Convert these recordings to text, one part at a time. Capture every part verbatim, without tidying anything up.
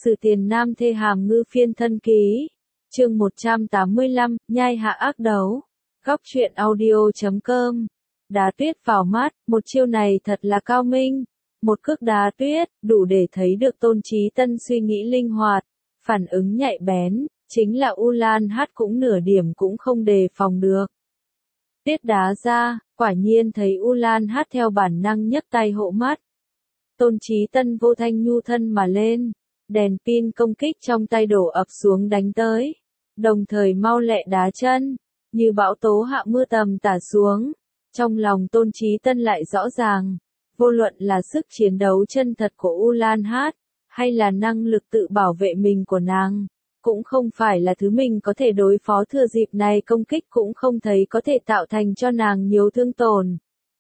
Sử Tiền Nam Thê Hàm Ngư Phiên Thân Ký. Chương một trăm tám mươi lăm, nhai hạ ác đấu. Góc truyện audio chấm com. Đá tuyết vào mắt, một chiêu này thật là cao minh. Một cước đá tuyết, đủ để thấy được Tôn Chí Tân suy nghĩ linh hoạt, phản ứng nhạy bén, chính là U Lan Hát cũng nửa điểm cũng không đề phòng được. Tuyết đá ra, quả nhiên thấy U Lan Hát theo bản năng nhấc tay hộ mắt. Tôn Chí Tân vô thanh nhu thân mà lên, đèn pin công kích trong tay đổ ập xuống đánh tới, đồng thời mau lẹ đá chân, như bão tố hạ mưa tầm tả xuống. Trong lòng Tôn Chí Tân lại rõ ràng, vô luận là sức chiến đấu chân thật của U Lan Hát, hay là năng lực tự bảo vệ mình của nàng, cũng không phải là thứ mình có thể đối phó, thừa dịp này công kích cũng không thấy có thể tạo thành cho nàng nhiều thương tổn.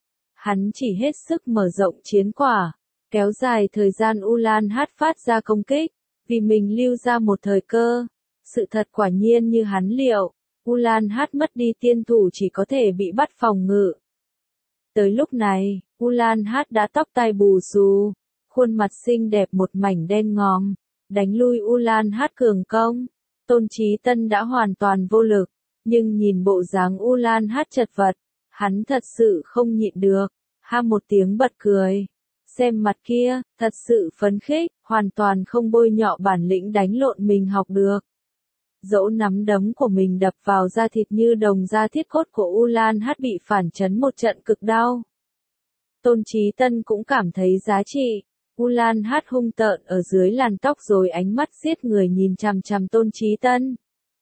Hắn chỉ hết sức mở rộng chiến quả, kéo dài thời gian U Lan Hát phát ra công kích, vì mình lưu ra một thời cơ. Sự thật quả nhiên như hắn liệu, U Lan Hát mất đi tiên thủ chỉ có thể bị bắt phòng ngự. Tới lúc này, U Lan Hát đã tóc tai bù xù, khuôn mặt xinh đẹp một mảnh đen ngòm, đánh lui U Lan Hát cường công. Tôn Chí Tân đã hoàn toàn vô lực, nhưng nhìn bộ dáng U Lan Hát chật vật, hắn thật sự không nhịn được, ha một tiếng bật cười. Xem mặt kia, thật sự phấn khích, hoàn toàn không bôi nhọ bản lĩnh đánh lộn mình học được. Dẫu nắm đấm của mình đập vào da thịt như đồng da thiết cốt của U Lan Hát bị phản chấn một trận cực đau. Tôn Chí Tân cũng cảm thấy giá trị. U Lan Hát hung tợn ở dưới làn tóc rồi ánh mắt giết người nhìn chằm chằm Tôn Chí Tân.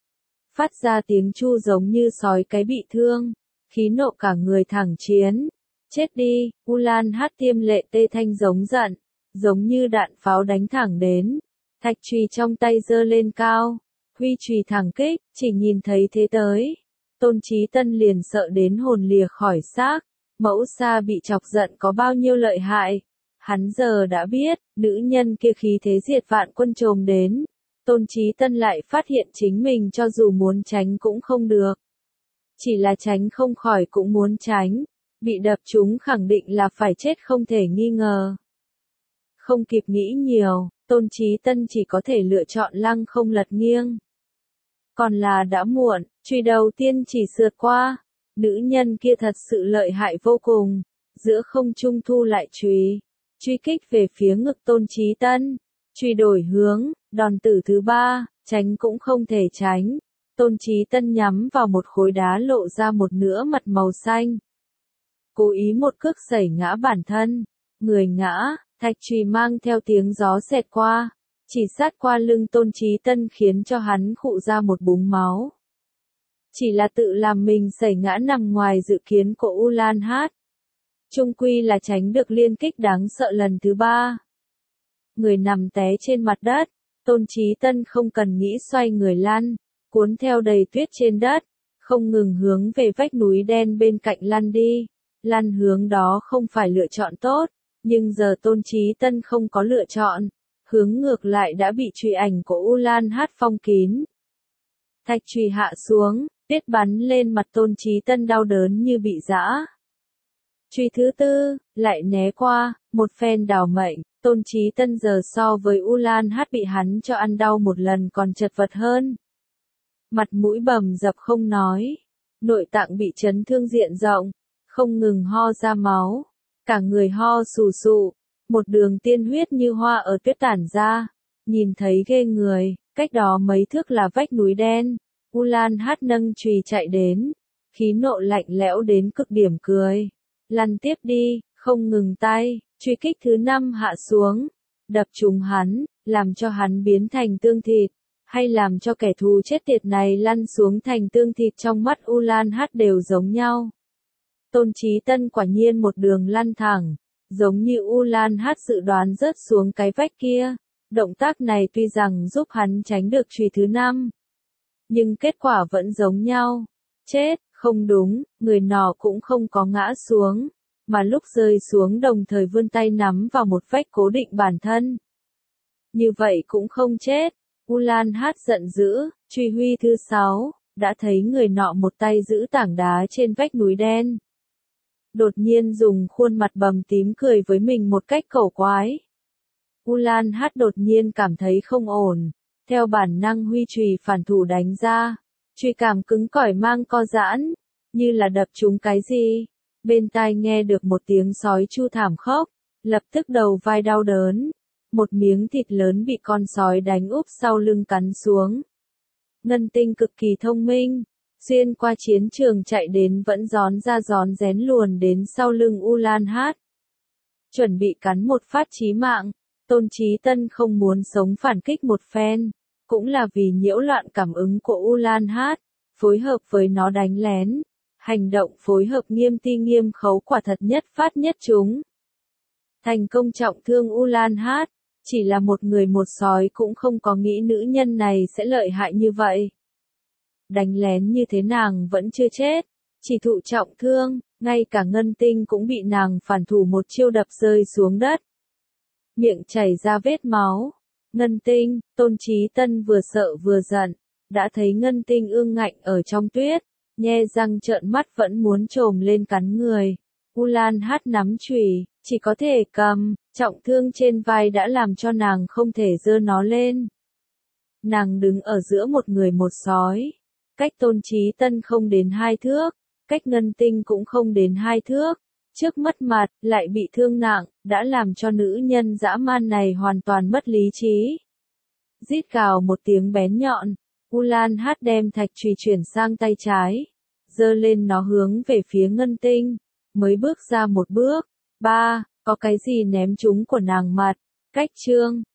Phát ra tiếng chu giống như sói cái bị thương, khí nộ cả người thẳng chiến. Chết đi, U Lan Hát tiêm lệ tê thanh giống giận, giống như đạn pháo đánh thẳng đến. Thạch chùy trong tay giơ lên cao, huy chùy thẳng kích, chỉ nhìn thấy thế tới. Tôn Chí Tân liền sợ đến hồn lìa khỏi xác, mẫu sa bị chọc giận có bao nhiêu lợi hại. Hắn giờ đã biết, nữ nhân kia khí thế diệt vạn quân trồm đến. Tôn Chí Tân lại phát hiện chính mình cho dù muốn tránh cũng không được. Chỉ là tránh không khỏi cũng muốn tránh. Bị đập trúng khẳng định là phải chết không thể nghi ngờ. Không kịp nghĩ nhiều, Tôn Chí Tân chỉ có thể lựa chọn lăng không lật nghiêng. Còn là đã muộn, chùy đầu tiên chỉ sượt qua. Nữ nhân kia thật sự lợi hại vô cùng. Giữa không trung thu lại chùy, truy kích về phía ngực Tôn Chí Tân. Chùy đổi hướng, đòn tử thứ ba, tránh cũng không thể tránh. Tôn Chí Tân nhắm vào một khối đá lộ ra một nửa mặt màu xanh. Cố ý một cước sẩy ngã bản thân, người ngã, thạch chùy mang theo tiếng gió xẹt qua, chỉ sát qua lưng Tôn Chí Tân khiến cho hắn khụ ra một búng máu. Chỉ là tự làm mình sẩy ngã nằm ngoài dự kiến của U Lan Hát. Chung quy là tránh được liên kích đáng sợ lần thứ ba. Người nằm té trên mặt đất, Tôn Chí Tân không cần nghĩ xoay người lăn, cuốn theo đầy tuyết trên đất, không ngừng hướng về vách núi đen bên cạnh lăn đi. Lăn hướng đó không phải lựa chọn tốt, nhưng giờ Tôn Chí Tân không có lựa chọn, hướng ngược lại đã bị chùy ảnh của U Lan Hát phong kín. Thạch chùy hạ xuống, tuyết bắn lên mặt Tôn Chí Tân đau đớn như bị giã. Chùy thứ tư, lại né qua, một phen đào mệnh, Tôn Chí Tân giờ so với U Lan Hát bị hắn cho ăn đau một lần còn chật vật hơn. Mặt mũi bầm dập không nói, nội tạng bị chấn thương diện rộng, không ngừng ho ra máu, cả người ho sù sụ, một đường tiên huyết như hoa ở tuyết tản ra, nhìn thấy ghê người. Cách đó mấy thước là vách núi đen. U Lan Hát nâng chùy chạy đến, khí nộ lạnh lẽo đến cực điểm cười. Lăn tiếp đi, không ngừng tay, truy kích thứ năm hạ xuống, đập trúng hắn, làm cho hắn biến thành tương thịt, hay làm cho kẻ thù chết tiệt này lăn xuống thành tương thịt trong mắt U Lan Hát đều giống nhau. Tôn Chí Tân quả nhiên một đường lăn thẳng, giống như U Lan Hát dự đoán rớt xuống cái vách kia. Động tác này tuy rằng giúp hắn tránh được chùy thứ năm, nhưng kết quả vẫn giống nhau. Chết, không đúng, người nọ cũng không có ngã xuống, mà lúc rơi xuống đồng thời vươn tay nắm vào một vách cố định bản thân. Như vậy cũng không chết. U Lan Hát giận dữ, chùy huy thứ sáu, đã thấy người nọ một tay giữ tảng đá trên vách núi đen. Đột nhiên dùng khuôn mặt bầm tím cười với mình một cách cẩu quái. U Lan Hát đột nhiên cảm thấy không ổn, theo bản năng huy chùy phản thủ đánh ra, chùy cảm cứng cỏi mang co giãn, như là đập trúng cái gì. Bên tai nghe được một tiếng sói chu thảm khốc, lập tức đầu vai đau đớn, một miếng thịt lớn bị con sói đánh úp sau lưng cắn xuống. Ngân Tinh cực kỳ thông minh, xuyên qua chiến trường chạy đến vẫn gión ra gión rén luồn đến sau lưng U Lan Hát. Chuẩn bị cắn một phát chí mạng, Tôn Chí Tân không muốn sống phản kích một phen, cũng là vì nhiễu loạn cảm ứng của U Lan Hát, phối hợp với nó đánh lén. Hành động phối hợp nghiêm ti nghiêm khấu quả thật nhất phát nhất trúng. Thành công trọng thương U Lan Hát, chỉ là một người một sói cũng không có nghĩ nữ nhân này sẽ lợi hại như vậy. Đánh lén như thế nàng vẫn chưa chết, chỉ thụ trọng thương, ngay cả Ngân Tinh cũng bị nàng phản thủ một chiêu đập rơi xuống đất. Miệng chảy ra vết máu. Ngân Tinh, Tôn Chí Tân vừa sợ vừa giận, đã thấy Ngân Tinh ương ngạnh ở trong tuyết, nhe răng trợn mắt vẫn muốn trồm lên cắn người. U Lan Hát nắm chùy, chỉ có thể cầm, trọng thương trên vai đã làm cho nàng không thể giơ nó lên. Nàng đứng ở giữa một người một sói, cách Tôn Chí Tân không đến hai thước, cách Ngân Tinh cũng không đến hai thước, trước mất mặt, lại bị thương nặng, đã làm cho nữ nhân dã man này hoàn toàn mất lý trí. Rít gào một tiếng bén nhọn, U Lan Hát đem thạch chùy chuyển sang tay trái, giơ lên nó hướng về phía Ngân Tinh, mới bước ra một bước, ba, có cái gì ném trúng của nàng mặt, cách chương.